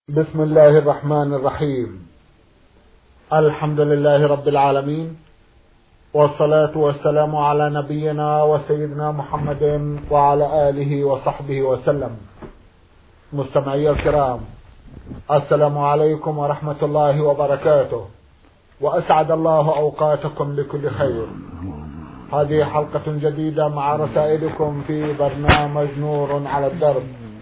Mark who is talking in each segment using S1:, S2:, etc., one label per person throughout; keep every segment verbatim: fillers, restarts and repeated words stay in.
S1: بسم الله الرحمن الرحيم. الحمد لله رب العالمين، والصلاة والسلام على نبينا وسيدنا محمد وعلى آله وصحبه وسلم. مستمعي الكرام، السلام عليكم ورحمة الله وبركاته، وأسعد الله أوقاتكم بكل خير. هذه حلقة جديدة مع رسائلكم في برنامج نور على الدرب.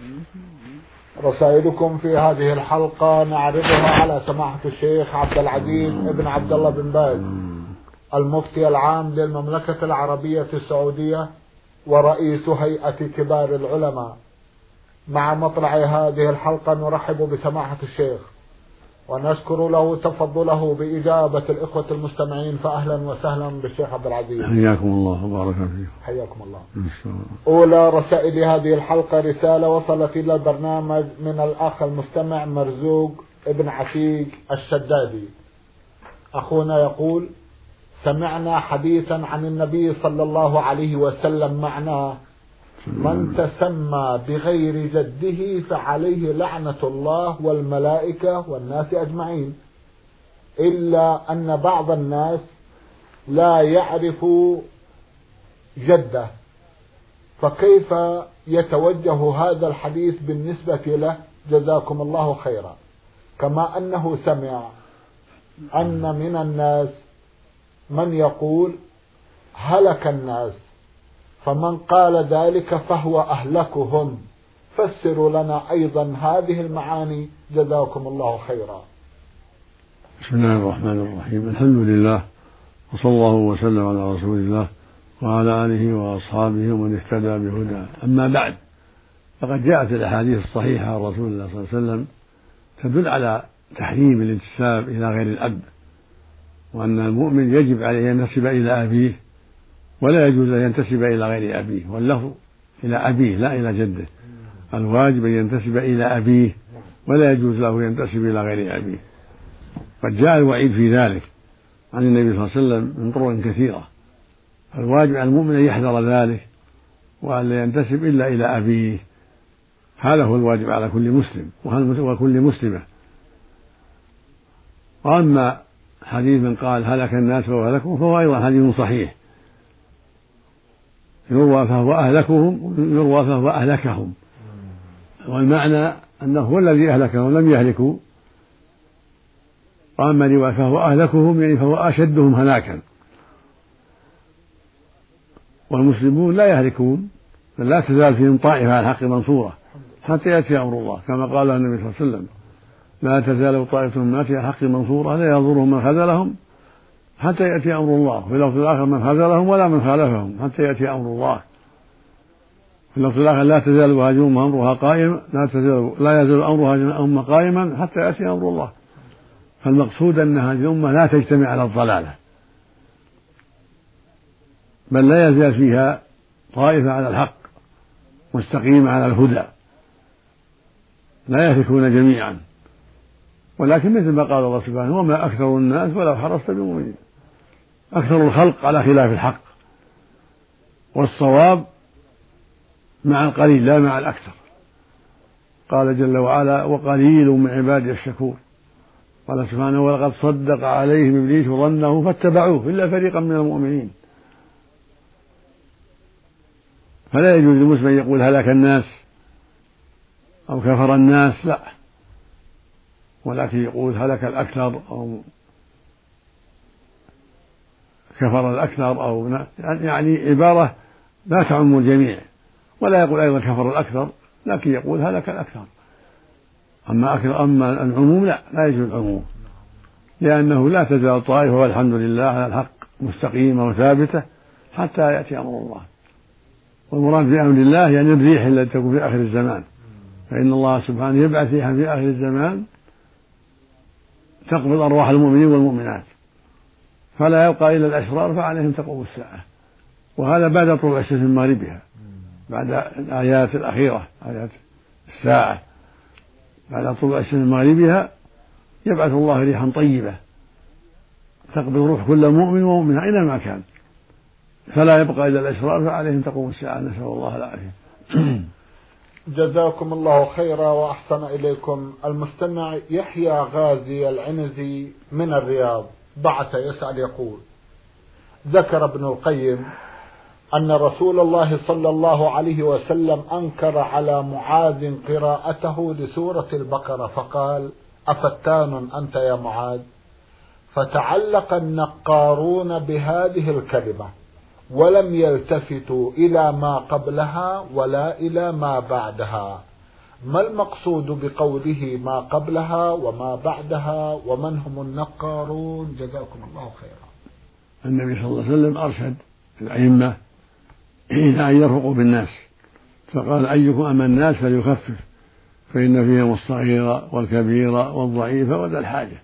S1: رسائلكم في هذه الحلقة نعرضها على سماحة الشيخ عبد العزيز ابن عبد الله بن باز، المفتي العام للمملكة العربية السعودية ورئيس هيئة كبار العلماء. مع مطلع هذه الحلقة نرحب بسماحة الشيخ ونشكر له تفضله بإجابة الإخوة المستمعين، فأهلا وسهلا بالشيخ عبد العزيز.
S2: حياكم الله وبارك فيكم.
S1: حياكم الله. أولى رسائل هذه الحلقة رسالة وصلت إلى البرنامج من الأخ المستمع مرزوق ابن عتيق الشدادي. أخونا يقول: سمعنا حديثا عن النبي صلى الله عليه وسلم معناه: من تسمى بغير جده فعليه لعنة الله والملائكة والناس أجمعين، إلا أن بعض الناس لا يعرف جده، فكيف يتوجه هذا الحديث بالنسبة له؟ جزاكم الله خيرا. كما أنه سمع أن من الناس من يقول هلك الناس، فمن قال ذلك فهو أهلكهم. فسروا لنا أيضا هذه المعاني جزاكم الله خيرا.
S2: بسم الله الرحمن الرحيم. الحمد لله، وصلى الله وسلم على رسول الله وعلى آله وأصحابه ومن اهتدى بهداه. أما بعد، فقد جاءت الأحاديث الصحيحة عن رسول الله صلى الله عليه وسلم تدل على تحريم الانتساب إلى غير الأب، وأن المؤمن يجب عليه أن ينتسب إلى أبيه، ولا يجوز أن ينتسب إلى غير أبيه، واللفظ إلى أبيه لا إلى جده. الواجب أن ينتسب إلى أبيه، ولا يجوز له ينتسب إلى غير أبيه. قد جاء الوعيد في ذلك عن النبي صلى الله عليه وسلم من طرق كثيرة، فالواجب على المؤمن أن يحذر ذلك وأن لا ينتسب إلا إلى أبيه. هذا هو الواجب على كل مسلم وكل مسلمة. وأما حديث من قال هلك الناس وأهلكهم فهو أيضا حديث صحيح، يروى فهو أهلكهم يروى فهو أهلكهم، والمعنى أنه هو الذي أهلكهم لم يهلكوا. وأما رواية فهو أهلكهم يعني فهو أشدهم هلاكا. والمسلمون لا يهلكون، بل لا تزال فيهم طائفة على الحق منصورة حتى يأتي أمر الله، كما قال النبي صلى الله عليه وسلم: لا تزال طائفة من أمتي على الحق منصورة لا يضرهم من خذلهم حتى يأتي أمر الله. في اللفظ الآخر: من خذلهم ولا من خالفهم حتى يأتي أمر الله. في اللفظ الآخر: لا تزال هذه أمرها قائما لا تزال لا يزال أمرها الأمة قائما حتى يأتي أمر الله. فالمقصود أن هذه الأمة لا تجتمع على الضلالة، بل لا يزال فيها طائفة على الحق مستقيمة على الهدى، لا يهلكون جميعا. ولكن مثل ما قال الله سبحانه: وما أكثر الناس ولو حرصت بمؤمنين. أكثر الخلق على خلاف الحق، والصواب مع القليل لا مع الأكثر. قال جل وعلا: وقليل من عبادي الشكور. قال سبحانه: ولقد صدق عليهم إبليس ظنه فاتبعوه إلا فريقا من المؤمنين. فلا يجوز للمسلم أن يقول هلك الناس أو كفر الناس، لا، ولكن يقول هلك الأكثر أو كفر الأكثر، أو يعني عبارة لا تعم الجميع. ولا يقول أيضا كفر الأكثر، لكن يقول هلك الأكثر. أما أكثر أما العموم لا لا يجوز العموم، لأنه لا تزال طائفة والحمد لله على الحق مستقيمة وثابتة حتى يأتي أمر الله. والمراد بأمر الله يعني الريح التي تكون في آخر الزمان، فإن الله سبحانه يبعث ريحا في آخر الزمان تقبض أرواح المؤمنين والمؤمنات، فلا يبقى إلا الأشرار فعليهم تقوم الساعة. وهذا بعد طلوع الشمس من مغربها، بعد الآيات الأخيرة آيات الساعة، بعد طلوع الشمس من مغربها يبعث الله ريحا طيبة تقبض روح كل مؤمن ومؤمنة أينما كان، فلا يبقى إلا الأشرار فعليهم تقوم الساعة. نسأل الله العافية.
S1: جزاكم الله خيرا وأحسن إليكم. المستمع يحيى غازي العنزي من الرياض بعث يسأل يقول: ذكر ابن القيم أن رسول الله صلى الله عليه وسلم أنكر على معاذ قراءته لسورة البقرة فقال: أفتان أنت يا معاذ؟ فتعلق النقارون بهذه الكلمة ولم يلتفتوا إلى ما قبلها ولا إلى ما بعدها. ما المقصود بقوله ما قبلها وما بعدها ومن هم النقارون؟ جزاكم الله خيرا.
S2: النبي صلى الله عليه وسلم أرشد الأئمة إلى أن يرفقوا بالناس، فقال: أيكم أما الناس فليخفف فإن فيهم الصغير والكبير والضعيف وذا الحاجة.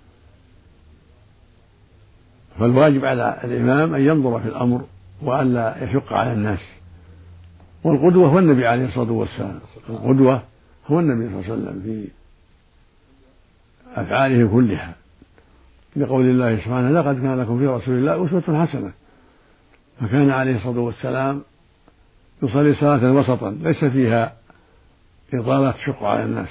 S2: فالواجب على الإمام أن ينظر في الأمر وألا يشق على الناس. والقدوة هو النبي عليه الصلاة والسلام، القدوة هو النبي صلى الله عليه وسلم في أفعاله كلها، لقول الله سبحانه: لقد كان لكم في رسول الله أسوة حسنة. فكان عليه الصلاة والسلام يصلي صلاة وسطا ليس فيها إطالة تشق على الناس.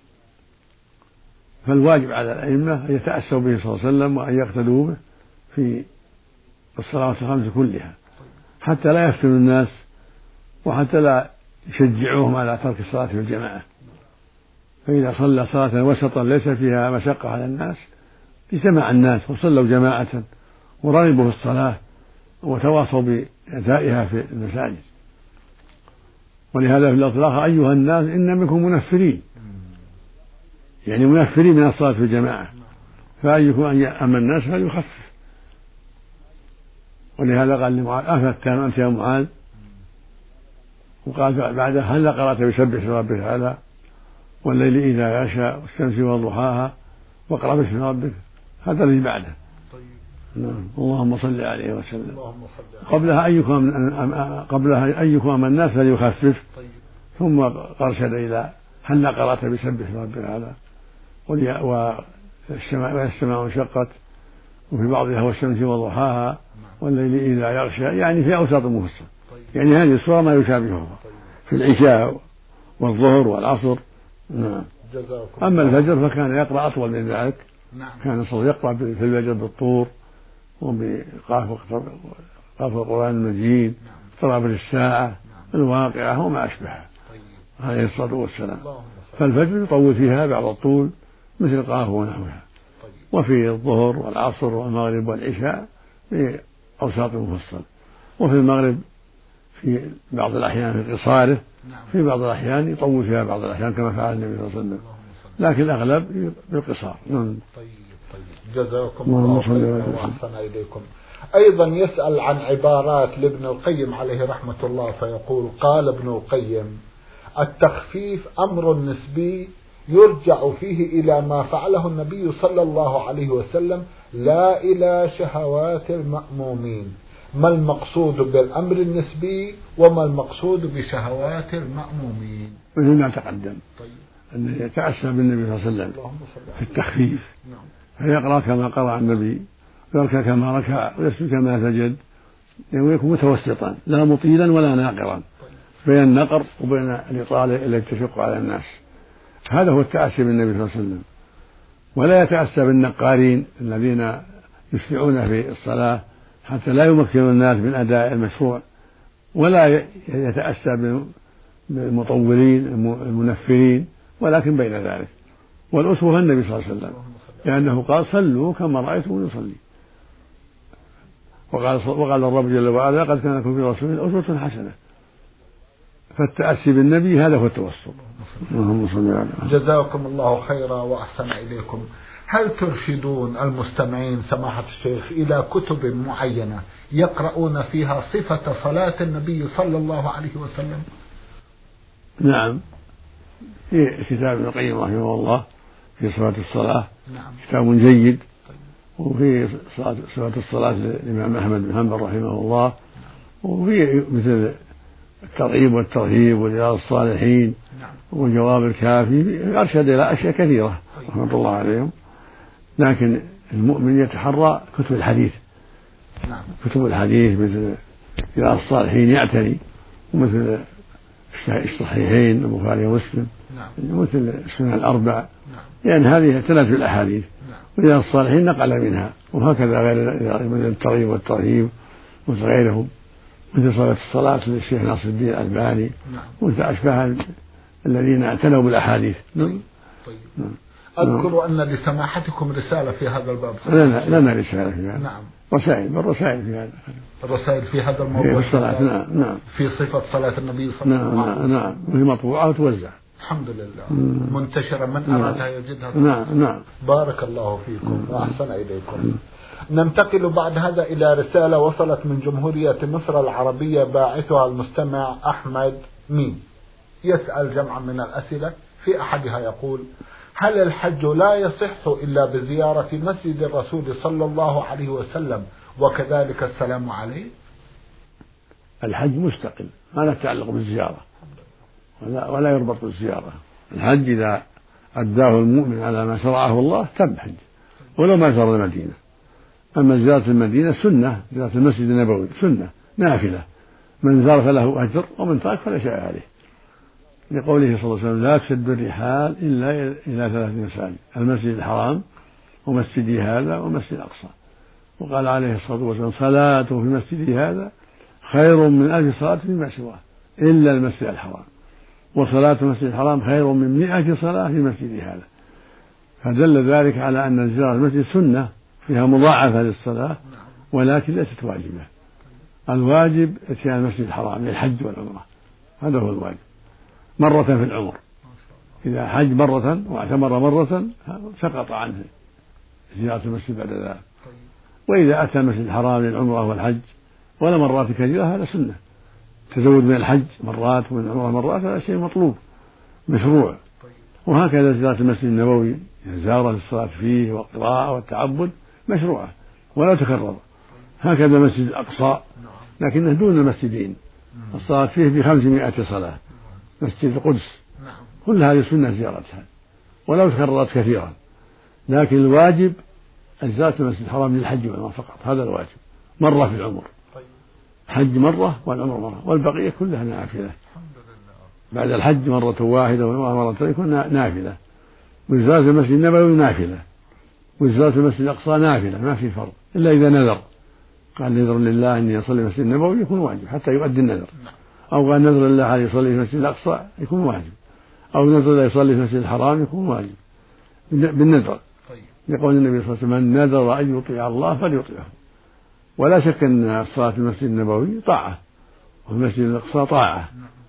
S2: فالواجب على الأئمة أن يتأسوا به صلى الله عليه وسلم وأن يقتدوا به في الصلوات الخمس كلها، حتى لا يفتنوا الناس وحتى لا يشجعوهم على ترك الصلاة في الجماعة. فإذا صلى صلاة وسطا ليس فيها مشقة على الناس اجتمع الناس وصلوا جماعة ورغبوا في الصلاة وتواصوا بأدائها في المساجد. ولهذا في الأطلاق: أيها الناس إن منكم منفرين، يعني منفرين من الصلاة في الجماعة، فأيكم أما الناس فليخفف. ولهذا قال لمعاذ: أفتان أنت يا معاذ؟ وقال بعدها: هل قرأت بسبح اسم ربك الأعلى والليل إذا يغشى والشمس وضحاها واقرأ باسم ربك؟ هذا الذي بعده. نعم. اللهم صل عليه وسلم. قبلها أيكم قبلها أيكم أما الناس فليخفف، ثم أرشد إلى: هل قرأت بسبح اسم ربك الأعلى والسماء انشقت، وفي بعضها والشمس وضحاها والليل إذا يغشى، يعني في أوساط المفصل. يعني هذه الصورة ما يشابهها في العشاء والظهر والعصر. نعم. أما الفجر فكان يقرأ أطول من ذلك. كان صلى يقرأ في الفجر بالطور وبقاف القرآن المجيد، اقترب الساعة، الواقعة وما أشبهها عليه الصلاة والسلام. فالفجر يطول فيها بعض الطول مثل قاف ونحوها، وفي الظهر والعصر والمغرب والعشاء في أوساط المفصل، وفي المغرب في بعض الأحيان في قصاره، في بعض الأحيان يطول فيها بعض الأحيان كما فعل النبي صلى الله عليه وسلم، لكن الأغلب بالقصار.
S1: طيب طيب جزاكم الله خيرا وأحسن إليكم. أيضا يسأل عن عبارات لابن القيم عليه رحمة الله فيقول: قال ابن القيم: التخفيف أمر نسبي يرجع فيه إلى ما فعله النبي صلى الله عليه وسلم لا إلى شهوات المأمومين. ما المقصود بالأمر النسبي وما المقصود بشهوات المأمومين؟
S2: مثل ما تقدم. طيب. أن يتأسى بالنبي صلى الله عليه وسلم في التخفيف. نعم. فيقرأ كما قرأ النبي، ويركع كما ركع، ويسجد كما سجد، ويكون متوسطا لا مطيلا ولا ناقرا. طيب. بين النقر وبين الإطالة التي تشق على الناس. هذا هو التأسي بالنبي صلى الله عليه وسلم. ولا يتأسى بالنقارين الذين يسرعون في الصلاة حتى لا يمكنوا الناس من أداء المشروع، ولا يتأسى بالمطولين المنفرين، ولكن بين ذلك. والأسوة النبي صلى الله عليه وسلم، لأنه قال: صلوا كما رأيتم يصلي. وقال وقال الرب جل وعلا: قد كان لكم في رسول الله أسوة حسنة. فالتأسي بالنبي هذا هو التوسط. اللهم صل على محمد.
S1: جزاكم الله خيرا وأحسن إليكم. هل ترشدون المستمعين سماحة الشيخ إلى كتب معينة يقرؤون فيها صفة صلاة النبي صلى الله عليه وسلم؟
S2: نعم، في كتاب ابن القيم رحمه الله في صفة الصلاة. نعم. كتاب جيد. وفي صفة الصلاة للإمام أحمد بن حنبل رحمه الله. وفي مثل الترغيب والترهيب ورياض الصالحين. نعم. والجواب الكافي، أرشد إلى أشياء كثيرة رحمة الله عليهم. لكن المؤمن يتحرى كتب الحديث. نعم. كتب الحديث مثل رياض الصالحين يعتني، ومثل الصحيحين البخاري ومسلم
S1: نعم.
S2: مثل السنن الأربع،
S1: نعم.
S2: لأن يعني هذه تناسب الأحاديث،
S1: نعم.
S2: وإذا الصالحين نقل منها، وهكذا غير مثل الترغيب والترهيب مثل غيرهم، مثل صلاة الصلاة للشيخ ناصر الدين الألباني،
S1: نعم.
S2: مثل أشباه الذين اعتنوا بالأحاديث.
S1: طيب. طيب. نعم. أذكر أن لسماحتكم رسالة في هذا الباب.
S2: لنا لنا رسالة في هذا.
S1: نعم.
S2: رسائل بالرسائل في هذا.
S1: الرسائل في هذا الموضوع.
S2: في الصلاة. نعم. نعم.
S1: في صفة صلاة النبي صلى الله عليه وسلم.
S2: نعم. نعم. وهي مطبوعة وتوزع.
S1: الحمد لله. مم. منتشرة من أرادها يجدها.
S2: نعم. نعم.
S1: بارك الله فيكم وأحسن إليكم. ننتقل بعد هذا إلى رسالة وصلت من جمهورية مصر العربية، باعثها المستمع أحمد مين، يسأل جمعا من الأسئلة. في أحدها يقول: هل الحج لا يصح إلا بزيارة مسجد الرسول صلى الله عليه وسلم وكذلك السلام عليه؟
S2: الحج مستقل ما له تعلق بالزيارة ولا, ولا يربط بالزيارة. الحج إذا أداه المؤمن على ما شرعه الله تم حج ولو ما زار المدينة. أما زيارة المدينة سنة، زيارة المسجد النبوي سنة نافلة، من زار فله أجر ومن ترك فلا شيء عليه، لقوله صلى الله عليه وسلم: لا تشد الرحال إلا إلى ثلاث مساجد: المسجد الحرام ومسجدي هذا ومسجد الأقصى. وقال عليه الصلاة والسلام: صلاة في مسجدي هذا خير من ألف صلاة فيما سواه إلا المسجد الحرام، وصلاة المسجد الحرام خير من مئة صلاة في مسجدي هذا. فدل ذلك على أن زيارة المسجد سنة فيها مضاعفة للصلاة ولكن ليست واجبة. الواجب اتيان المسجد الحرام للحج والعمرة، هذا هو الواجب مرة في العمر. إذا حج مرة واعتمر مرة سقط عنه زيارة المسجد بعد ذلك. وإذا أتى المسجد الحرام للعمرة والحج ولا مرات كثيرة هذا سنة. تزود من الحج مرات ومن العمرة مرات هذا شيء مطلوب مشروع. وهكذا زيارة المسجد النبوي زيارة للصلاة فيه والقراءة والتعبد مشروعة ولا تكرر. هكذا المسجد الأقصى لكنه دون المسجدين، الصلاة فيه بخمسمائة صلاة. مسجد القدس كل هذه سنة زيارتها ولو تكررت كثيرا، لكن الواجب زيارة المسجد الحرام للحج والعمرة فقط، هذا الواجب مرة في العمر، حج مرة والعمر مرة، والبقية كلها نافلة. بعد الحج مرة واحدة والعمرة مرة يكون نافلة. وزيارة المسجد النبوي نافلة، وزيارة المسجد الأقصى نافلة ما في فرق إلا إذا نذر، قال نذر لله أني أصلي في المسجد النبوي يكون واجب حتى يؤدي النذر، أو قال نذر لله أن يصلي في المسجد الأقصى يكون واجب، أو نذر لا يصلي في المسجد الحرام يكون واجب بالنذر. يقول النبي صلى الله عليه وسلم: من نذر أن يطيع الله فليطيعه. ولا شك أن الصلاة في المسجد النبوي طاعة وفي المسجد الأقصى طاعة،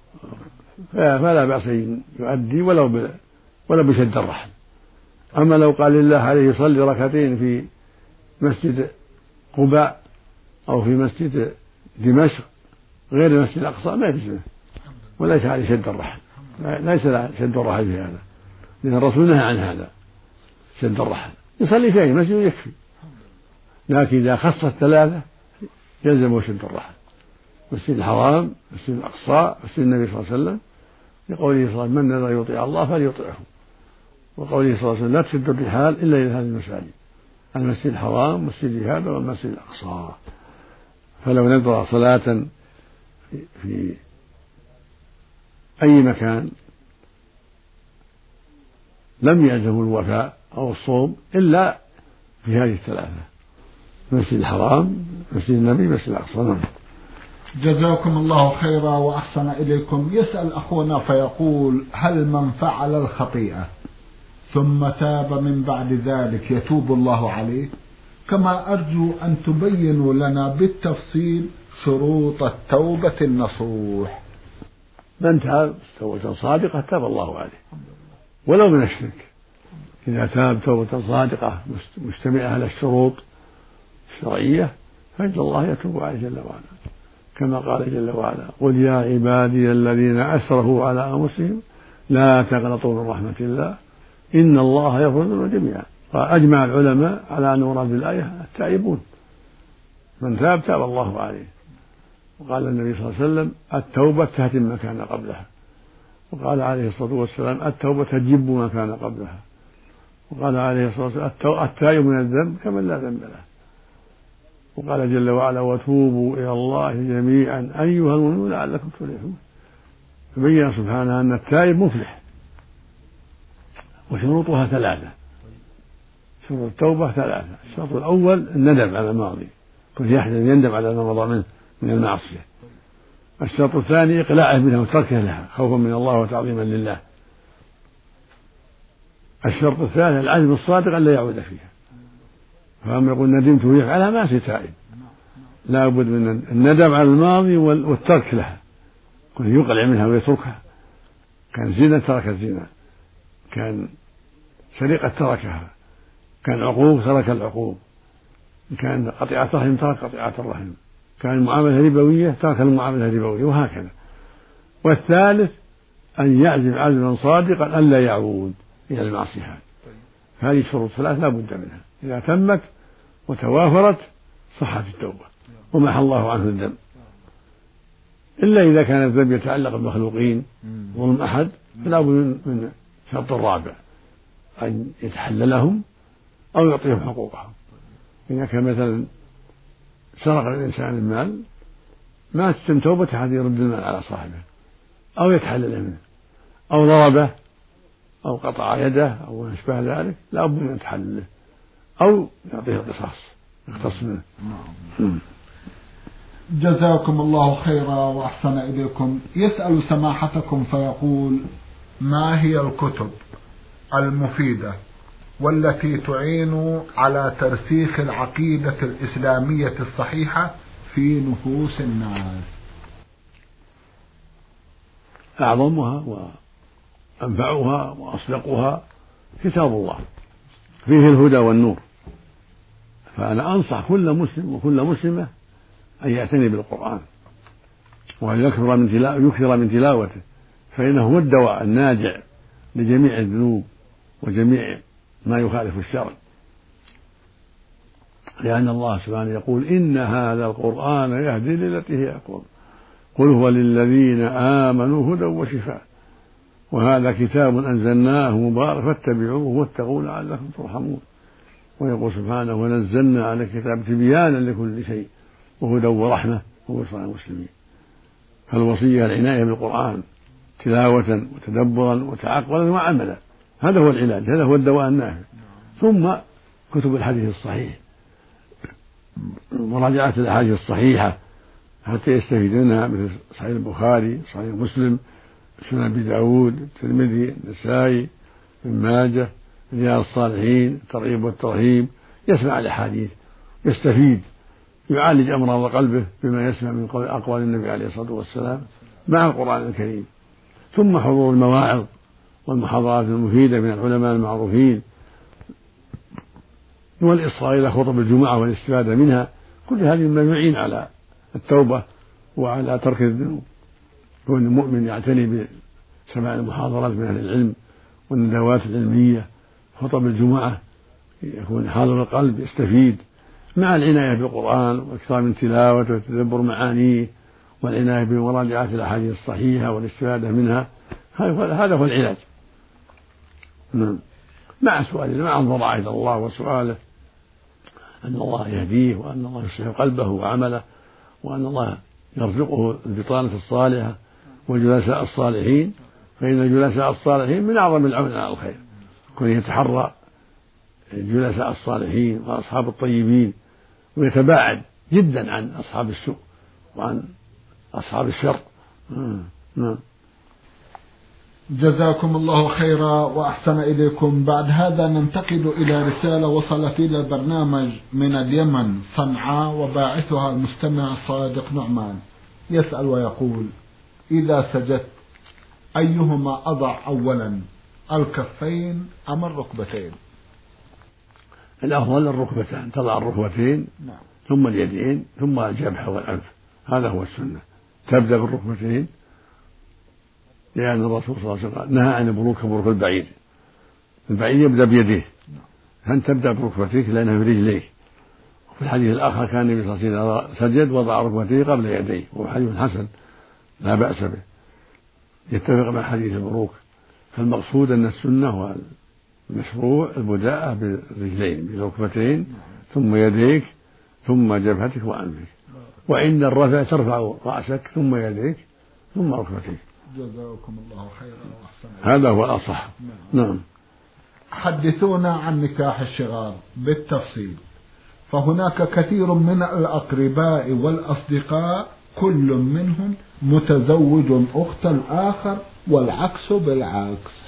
S2: فلا بأس أن يؤدي ولو ب... ولو بشد الرحل. أما لو قال لله عليه يصلي ركعتين في مسجد قباء أو في مسجد دمشق غير المسجد الأقصى ما يجوز، وليس عليه شد الرحل، ليس له شد الرحل في هذا، لأن الرسول نهى عن هذا شد الرحل، يصلي في أي مسجد يكفي. لكن إذا خص الثلاثة يلزم شد الرحل: مسجد الحرام، مسجد الأقصى، مسجد النبي صلى الله عليه وسلم، لقوله صلى الله عليه وسلم: من نذر يطيع الله فليطيعه. وقوله صلى الله عليه وسلم: لا تشد الرحال إلا إلى هذه المساجد: المسجد الحرام، مسجد هذا، والمسجد الأقصى. فلو نذر صلاة في أي مكان لم يلزم الوفاء أو الصوم إلا في هذه الثلاثة: مسجد الحرام، مسجد النبي، مسجد الأقصى.
S1: جزاكم الله خيرا وأحسن إليكم. يسأل أخونا فيقول: هل من فعل الخطيئة ثم تاب من بعد ذلك يتوب الله عليه؟ كما أرجو أن تبينوا لنا بالتفصيل شروط التوبة النصوح.
S2: من تاب توبة صادقة تاب الله عليه ولو من الشرك. إذا تاب توبة صادقة مجتمعة على الشروط الشرعية فإن الله يتوب عليه جل وعلا، كما قال جل وعلا: قل يا عبادي الذين أسرفوا على أنفسهم لا تقنطوا من رحمة الله إن الله يغفر الذنوب جميعا. وأجمع العلماء على أن مراد بالآية التائبون، من تاب تاب الله عليه. وقال النبي صلى الله عليه وسلم: التوبة تهدم ما كان قبلها. وقال عليه الصلاة والسلام: التوبة تجب ما كان قبلها. وقال عليه الصلاة والسلام: التائب من الذنب كمن لا ذنب له. وقال جل وعلا: وتوبوا إلى الله جميعا أيها المؤمنون لعلكم تفلحون. بين سبحانه أن التائب مفلح، وشروطها ثلاثة. شروط التوبة ثلاثة: الشرط الأول الندم على الماضي، كل يحزن يندم على ما مضى منه من المعصية. الشرط الثاني إقلاعه منها وتركه لها خوفا من الله وتعظيما لله. الشرط الثالث العزم الصادق ألا يعود فيها، فأما يقول ندمت ويفعلها ما في تائب، لا بد من الندم على الماضي والترك لها، كل يقلع منها ويتركها. كان زنا ترك الزنا، كان سرقة تركها، كان عقوق ترك العقوق، كان قطيعة رحم ترك قطيعة الرحم، كان المعاملة ربوية ترك المعاملة الربوية، وهكذا. والثالث أن يعزم عزما صادقا ألا يعود إلى المعصية. هذه الشروط ثلاث لا بد منها، إذا تمت وتوافرت صحت التوبة ومحى الله عنه الذنب. إلا إذا كان الذنب يتعلق بالمخلوقين ظلم أحد فلا بد من شرط الرابع، أن يتحللهم أو يعطيهم حقوقهم. إذا كان مثلا سرق الإنسان المال ما تتم توبته حتى يرد المال على صاحبه أو يتحلل منه، أو ضربه أو قطع يده أو ما أشبه ذلك، لا بد من تحلله أو يعطيه القصاص يقتص منه.
S1: جزاكم الله خيرا وأحسن إليكم. يسأل سماحتكم فيقول: ما هي الكتب المفيدة والتي تعين على ترسيخ العقيدة الإسلامية الصحيحة في نفوس الناس؟
S2: أعظمها وأنفعها وأصدقها كتاب الله، فيه الهدى والنور. فأنا أنصح كل مسلم وكل مسلمة أن يعتني بالقرآن وأن يكثر من تلاوته يكثر من تلاوته، فإنه هو الدواء الناجع لجميع الذنوب وجميع ما يخالف الشرع، لأن الله سبحانه يقول: إن هذا القرآن يهدي للتي هي أقوم، قل هو للذين آمنوا هدى وشفاء، وهذا كتاب أنزلناه مبارك فاتبعوه واتقوا لعلكم ترحمون. ويقول سبحانه: ونزلنا على الكتاب تبيانا لكل شيء وهدى ورحمة وبشرى للمسلمين. فالوصية العناية بالقرآن تلاوة وتدبرا وتعقلا وعملا، هذا هو العلاج، هذا هو الدواء النافع. ثم كتب الحديث الصحيح، مراجعة الأحاديث الصحيحة حتى يستفيد منها، مثل صحيح البخاري، صحيح مسلم، سنن أبي داود، الترمذي، النسائي، ابن ماجه، رياض الصالحين، الترغيب والترهيب. يسمع الأحاديث يستفيد، يعالج أمراض قلبه بما يسمع من أقوال النبي عليه الصلاة والسلام مع القرآن الكريم. ثم حضور المواعظ والمحاضرات المفيدة من العلماء المعروفين، والإصغاء إلى خطب الجمعة والاستفادة منها. كل هذه مما يعين على التوبة وعلى ترك الذنوب. كون المؤمن يعتني بسماع المحاضرات من أهل العلم والندوات العلمية، خطب الجمعة، يكون حاضر القلب يستفيد، مع العناية بالقرآن والإكثار من تلاوته وتدبر معانيه والعناية بمراجعة الأحاديث الصحيحة والاستفادة منها. هذا هو العلاج. مع سؤاله، مع الضراعة إلى الله وسؤاله أن الله يهديه وأن الله يصلح قلبه وعمله وأن الله يرزقه البطانة الصالحة والجلساء الصالحين، فإن الجلساء الصالحين من أعظم العون على الخير. كون يتحرى الجلساء الصالحين وأصحاب الطيبين ويتباعد جدا عن أصحاب السوء وعن أصحاب الشر. نعم.
S1: جزاكم الله خيرا وأحسن إليكم. بعد هذا ننتقل إلى رسالة وصلت إلى البرنامج من اليمن صنعاء، وباعثها المستمع صادق نعمان. يسأل ويقول: إذا سجدت أيهما أضع أولا، الكفين أم الركبتين؟
S2: الأفضل الركبتان، تضع الركبتين
S1: نعم.
S2: ثم اليدين ثم الجبهة والأنف، هذا هو السنة. تبدأ بالركبتين لأن الرسول صلى الله عليه وسلم نهى عن البروك بروك البعير، البعير يبدأ بيديه، أنت تبدأ بركبتيك لأنها في رجليك. وفي الحديث الآخر كان النبي صلى الله عليه وسلم سجد وضع ركبتيه قبل يديه، وهو حديث حسن لا بأس به يتفق مع حديث البروك. فالمقصود أن السنة والمشروع البداءة بالرجلين بالركبتين ثم يديك ثم جبهتك وأنفك، وعند الرفع ترفع رأسك ثم يديك ثم ركبتيك.
S1: جزاكم الله خيرا وأحسن.
S2: هذا هو الأصح. نعم. نعم.
S1: حدثونا عن نكاح الشغار بالتفصيل، فهناك كثير من الأقرباء والأصدقاء كل منهم متزوج أخت الآخر والعكس بالعكس.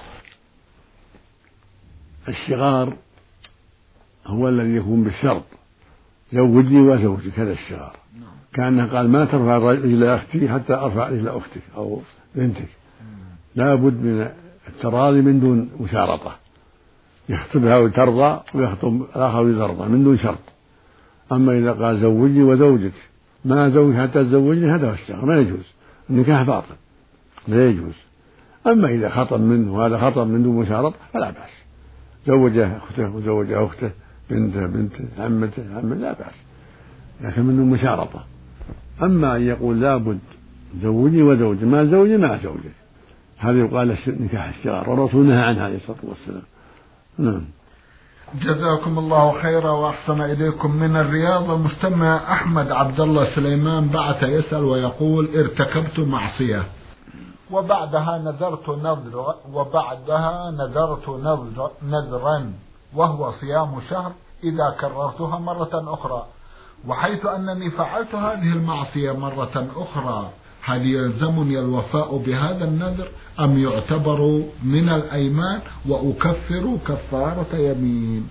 S2: الشغار هو الذي يكون بالشرط زوجني وزوجك، هذا الشغار. كأنه قال ما ترفع رجل أختي حتى أرفع رجل أختك أو بنتك. لا بد من التراضي من دون مشارطة، يخطبها وترضى ويخطب الآخر ويرضى من دون شرط. أما إذا قال زوجني وزوجك ما زوج حتى تزوجني، هذا هو الشغار، ما يجوز، النكاح باطل لا يجوز. أما إذا خطب منه وهذا خطب من دون مشارطة فلا بأس، زوجه أخته وزوجه أخته، بنته بنته، عمته عمه، لا بأس، لكن من دون مشارطة. أما أن يقول لابد زوجني وزوجي ما زوجي ما زوجي، هذا يقال نكاح الشغار، والرسول نهى عنه عليه الصلاة والسلام. نعم.
S1: جزاكم الله خيرا وأحسن إليكم. من الرياض المستمع أحمد عبد الله سليمان بعث يسأل ويقول: ارتكبت معصية وبعدها نذرت نذر وبعدها نذرت نذر نذرا وهو صيام شهر إذا كررتها مرة أخرى، وحيث أنني فعلت هذه المعصية مرة أخرى هل يلزمني الوفاء بهذا النذر أم يعتبر من الأيمان وأكفر كفارة يمين؟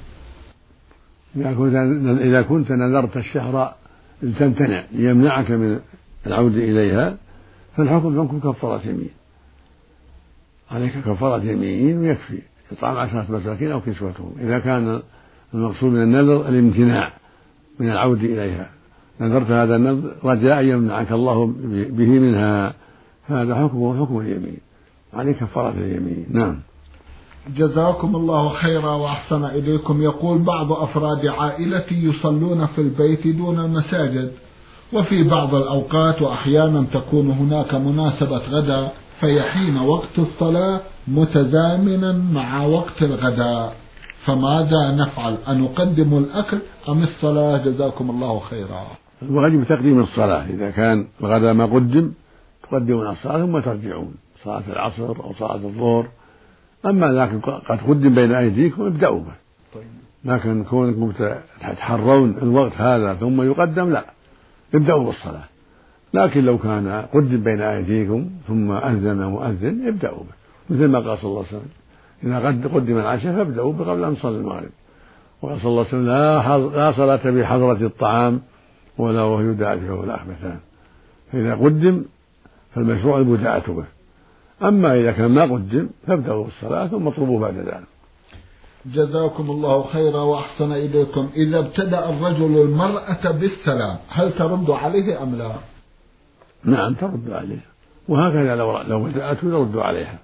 S2: إذا كنت نذرت الشهر لتمتنع ليمنعك من العودة إليها فالحكم حكم كفارة يمين، عليك كفارة يمين ويكفي إطعام عشرة مساكين أو كسوتهم إذا كان المقصود من النذر الامتناع من العودة إليها. نذرت هذا النذر رجاء يمنعك الله به منها، هذا حكمه حكم اليمين، عليك كفارة اليمين. نعم.
S1: جزاكم الله خيرا وأحسن إليكم. يقول: بعض أفراد عائلتي يصلون في البيت دون المساجد، وفي بعض الأوقات وأحيانا تكون هناك مناسبة غداء فيحين وقت الصلاة متزامنا مع وقت الغداء، فماذا نفعل؟ أنقدم الأكل أم الصلاة؟ جزاكم الله خيرا.
S2: الواجب تقديم الصلاة، إذا كان الغداء ما قدم تقدمون الصلاة ثم ترجعون صلاة العصر أو صلاة الظهر. أما لكن قد قدم بين أيديكم ابدأوا به، لكن كونكم تتحرون الوقت هذا ثم يقدم لا، ابدأوا بالصلاة. لكن لو كان قدم بين أيديكم ثم أذن مؤذن ابدأوا به، مثل ما قال صلى الله عليه وسلم: إذا قد قدم العشاء فابدأوا به قبل أن نصلي المغرب. وقال صلى الله عليه وسلم: لا صلاة بحضرة الطعام ولا وهو يدافعه الأخبثان. فإذا قدم فالمشروع البداءة به، أما إذا كان ما قدم فابدأوا بالصلاة ثم اطلبوا بعد ذلك.
S1: جزاكم الله خيرا وأحسن إليكم. إذا ابتدأ الرجل المرأة بالسلام هل ترد عليه أم لا؟
S2: نعم ترد عليه، وهكذا لو لو بدأته يرد عليها،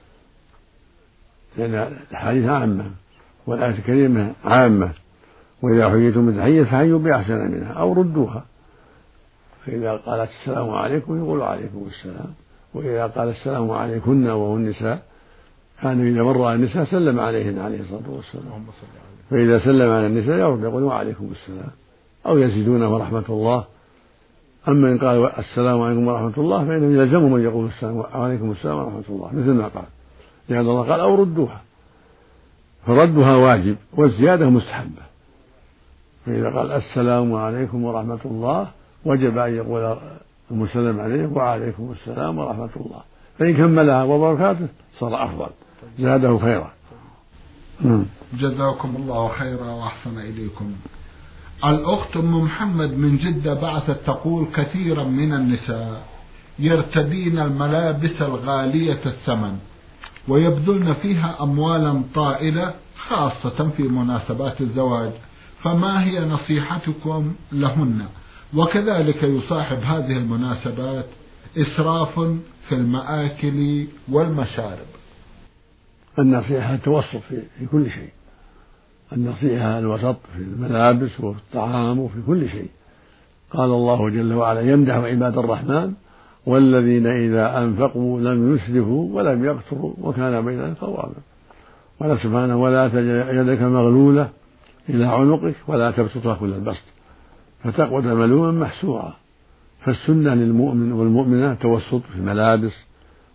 S2: لأن الحديث عامة والآية الكريمة عامة: وإذا حييتم بتحية فحيوا بأحسن منها أو ردوها. فإذا قالت السلام عليكم يقول عليكم السلام، وإذا قال السلام عليكن وهو النساء كان إذا مر على النساء سلم عليهن عليه الصلاة والسلام، فإذا سلم على النساء يرد يقول وعليكم السلام أو يزيدونه ورحمة الله. أما إن قال السلام عليكم ورحمة الله فإنه يلزمهم أن يقول السلام عليكم السلام ورحمة الله مثل ما قال، لأن الله قال أو ردوها، فردها واجب والزيادة مستحبة. فإذا قال السلام عليكم ورحمة الله وجب أن يقول المسلم عليه وعليكم السلام ورحمة الله، فإن كملها وبركاته صار أفضل زاده خيرا.
S1: جزاكم الله خيرا وأحسن إليكم. الأخت أم محمد من جدة بعثت تقول: كثيرا من النساء يرتدين الملابس الغالية الثمن ويبذلن فيها أموالا طائلة خاصة في مناسبات الزواج، فما هي نصيحتكم لهن؟ وكذلك يصاحب هذه المناسبات إسراف في المآكل والمشارب.
S2: النصيحة التوسط في كل شيء، النصيحة الوسط في الملابس وفي الطعام وفي كل شيء. قال الله جل وعلا يمدح عباد الرحمن: والذين إذا أنفقوا لم يسرفوا ولم يقتروا وكان بين ذلك قواما. قال سبحانه: ولا تجعل يدك مغلولة إلى عنقك ولا تبسطها كل البسط فتقعد ملوما محسورا. فالسنة للمؤمن والمؤمنة التوسط في الملابس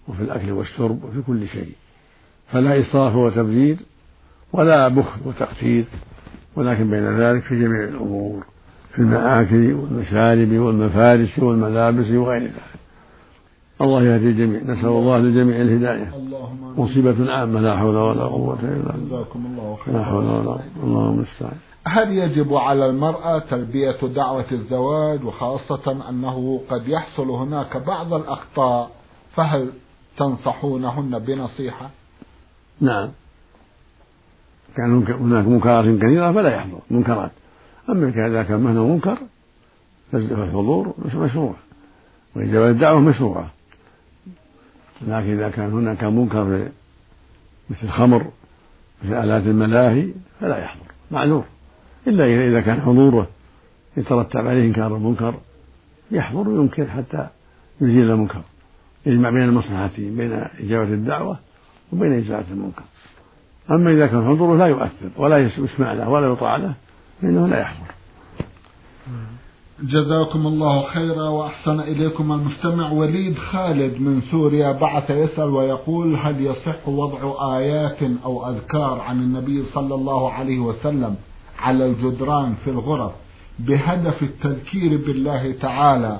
S2: وفي الأكل والشرب وفي كل شيء، فلا إسراف وتبذير ولا بخل وتقتير، ولكن بين ذلك في جميع الأمور، في المآكل والمشارب والمفارش والملابس وغير ذلك. الله يهدي الجميع، نسأل الله للجميع الهداية. مصيبة عامة لا حول ولا قوة إلا بالله، لا حول ولا قوة، اللهم المستعان.
S1: هل يجب على المرأة تلبية دعوة الزواج، وخاصة أنه قد يحصل هناك بعض الأخطاء، فهل تنصحونهن بنصيحة؟
S2: نعم، كان هناك منكرات كثيرة فلا يحضر منكرات، أما إذا كان مهنه منكر فالحضور مشروع وإجابة الدعوة مشروعة، لكن إذا كان هناك منكر مثل الخمر مثل آلات الملاهي فلا يحضر معذور، إلا إذا كان حضوره يترتب عليه إنكار المنكر يحضر وينكر حتى يزيل المنكر، يجمع بين المصلحتين، بين إجابة الدعوة وبين إزالة المنكر. أما إذا كان حضوره لا يؤثر ولا يسمع له ولا يطاع له فإنه لا يحضر.
S1: جزاكم الله خيرا وأحسن إليكم المستمع. وليد خالد من سوريا بعث يسأل ويقول: هل يصح وضع آيات أو أذكار عن النبي صلى الله عليه وسلم على الجدران في الغرف بهدف التذكير بالله تعالى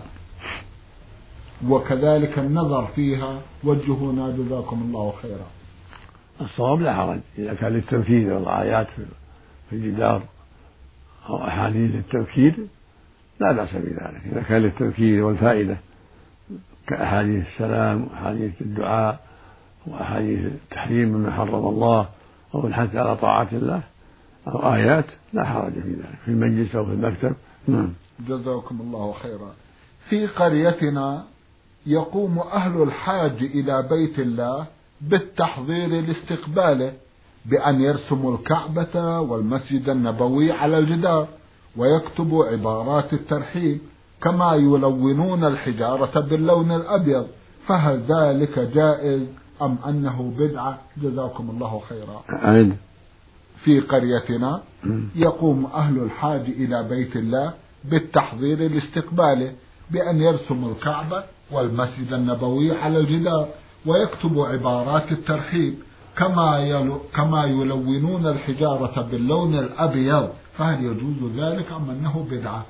S1: وكذلك النظر فيها؟ وجهونا جزاكم الله خيرا.
S2: الصواب لا حرج إذا كان للتذكير وضع آيات في الجدار أو أحاديث للتذكير لا بأس بذلك، إذا كان للتذكير والفائدة كأحاديث السلام وأحاديث الدعاء وأحاديث التحريم مما حرم الله أو الحث على طاعة الله أو آيات لا حرج في ذلك في المجلس أو في المكتب. نعم.
S1: جزاكم الله خيرا. في قريتنا يقوم أهل الحاج إلى بيت الله بالتحضير لاستقباله بأن يرسموا الكعبة والمسجد النبوي على الجدار ويكتبوا عبارات الترحيب كما يلونون الحجارة باللون الأبيض، فهل ذلك جائز أم أنه بدعة؟ جزاكم الله خيرا.
S2: أعيد.
S1: في قريتنا يقوم أهل الحاج إلى بيت الله بالتحضير لاستقباله بأن يرسموا الكعبة والمسجد النبوي على الجدار ويكتبوا عبارات الترحيب كما كما يلونون الحجارة باللون الأبيض، فهل يجوز ذلك أم أنه بدعة؟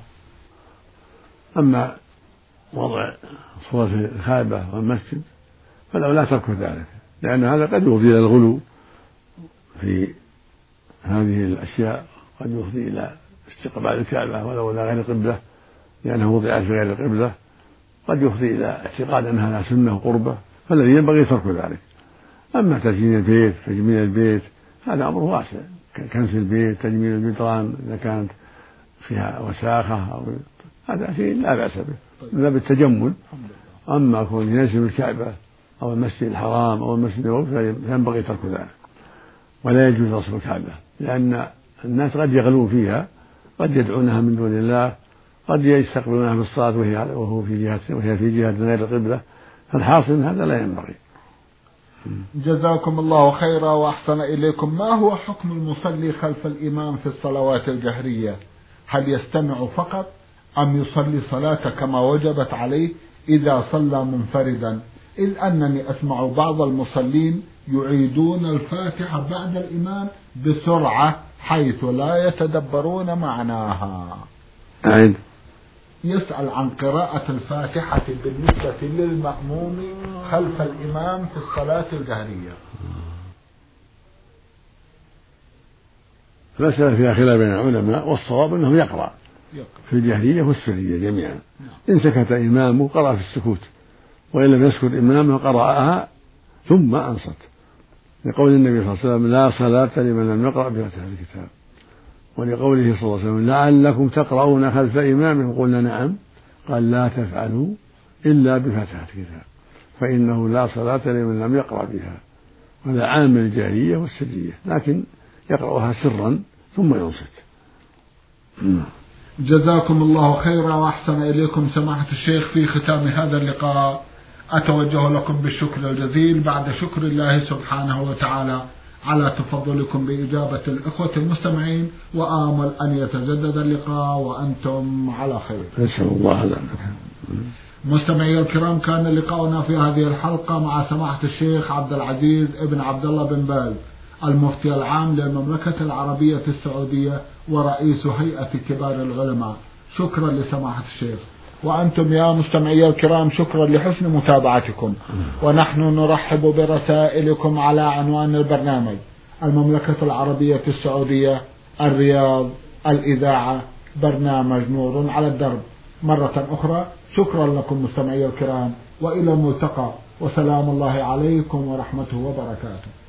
S2: أما وضع صورة الكعبة والمسجد فالأولى ترك ذلك، لأن هذا قد يفضي إلى الغلو في هذه الأشياء، قد يفضي إلى استقبال الكعبة ولو إلى غير القبلة لأنه وضعت في غير القبلة، قد يفضي إلى اعتقاد أنها لا سنة وقربة، فالذي ينبغي ترك ذلك. أما تزيين البيت تجميل البيت هذا أمر واسع، كنس البيت تجميل الجدران إذا كانت فيها وساخة أو هذا شيء لا بأس به من باب التجمل. أما كون ينسب الكعبة أو المسجد الحرام أو المسجد النبوي فينبغي ترك ذلك، ولا يجوز رسم الكعبة، لأن الناس قد يغلون فيها، قد يدعونها من دون الله، قد يستقبلونها بالصلاة وهي وهو في جهة وهي في جهة غير القبلة، فالحاصل هذا لا ينبغي.
S1: جزاكم الله خيرا وأحسن إليكم. ما هو حكم المصلي خلف الإمام في الصلوات الجهرية؟ هل يستمع فقط أم يصلي صلاة كما وجبت عليه إذا صلى منفردا؟ إذ أنني أسمع بعض المصلين يعيدون الفاتحة بعد الإمام بسرعة حيث لا يتدبرون معناها.
S2: أعيد.
S1: يسأل عن قراءة الفاتحة بالنسبة للمأموم خلف الإمام في الصلاة الجهرية.
S2: المسألة فيها خلاف بين العلماء، والصواب أنه يقرأ في الجهرية والسرية جميعا. إن سكت إمامه قرأ في السكوت، وإن لم يسكت إمامه قرأها ثم أنصت، لقول النبي صلى الله عليه وسلم: لا صلاة لمن لم يقرأ بفاتحة الكتاب، ولقوله صلى الله عليه وسلم: لعلكم تقرؤون خلف إمامكم، قلنا نعم، قال: لا تفعلوا إلا بفاتحة الكتاب فإنه لا صلاة لمن لم يقرأ بها. وهذا عام الجهرية والسرية، لكن يقرأها سرا ثم ينصت.
S1: جزاكم الله خيرا وأحسن إليكم سماحة الشيخ. في ختام هذا اللقاء أتوجه لكم بالشكر الجزيل بعد شكر الله سبحانه وتعالى على تفضلكم بإجابة الإخوة المستمعين، وآمل أن يتجدد اللقاء وأنتم على خير.
S2: نسأل الله ذلك.
S1: مستمعي الكرام، كان لقاؤنا في هذه الحلقة مع سماحة الشيخ عبد العزيز ابن عبد الله بن باز المفتي العام للمملكة العربية السعودية ورئيس هيئة كبار العلماء. شكرا لسماحة الشيخ. وأنتم يا مستمعي الكرام شكرا لحسن متابعتكم، ونحن نرحب برسائلكم على عنوان البرنامج: المملكة العربية السعودية، الرياض، الإذاعة، برنامج نور على الدرب. مرة أخرى شكرا لكم مستمعي الكرام، وإلى الملتقى، وسلام الله عليكم ورحمته وبركاته.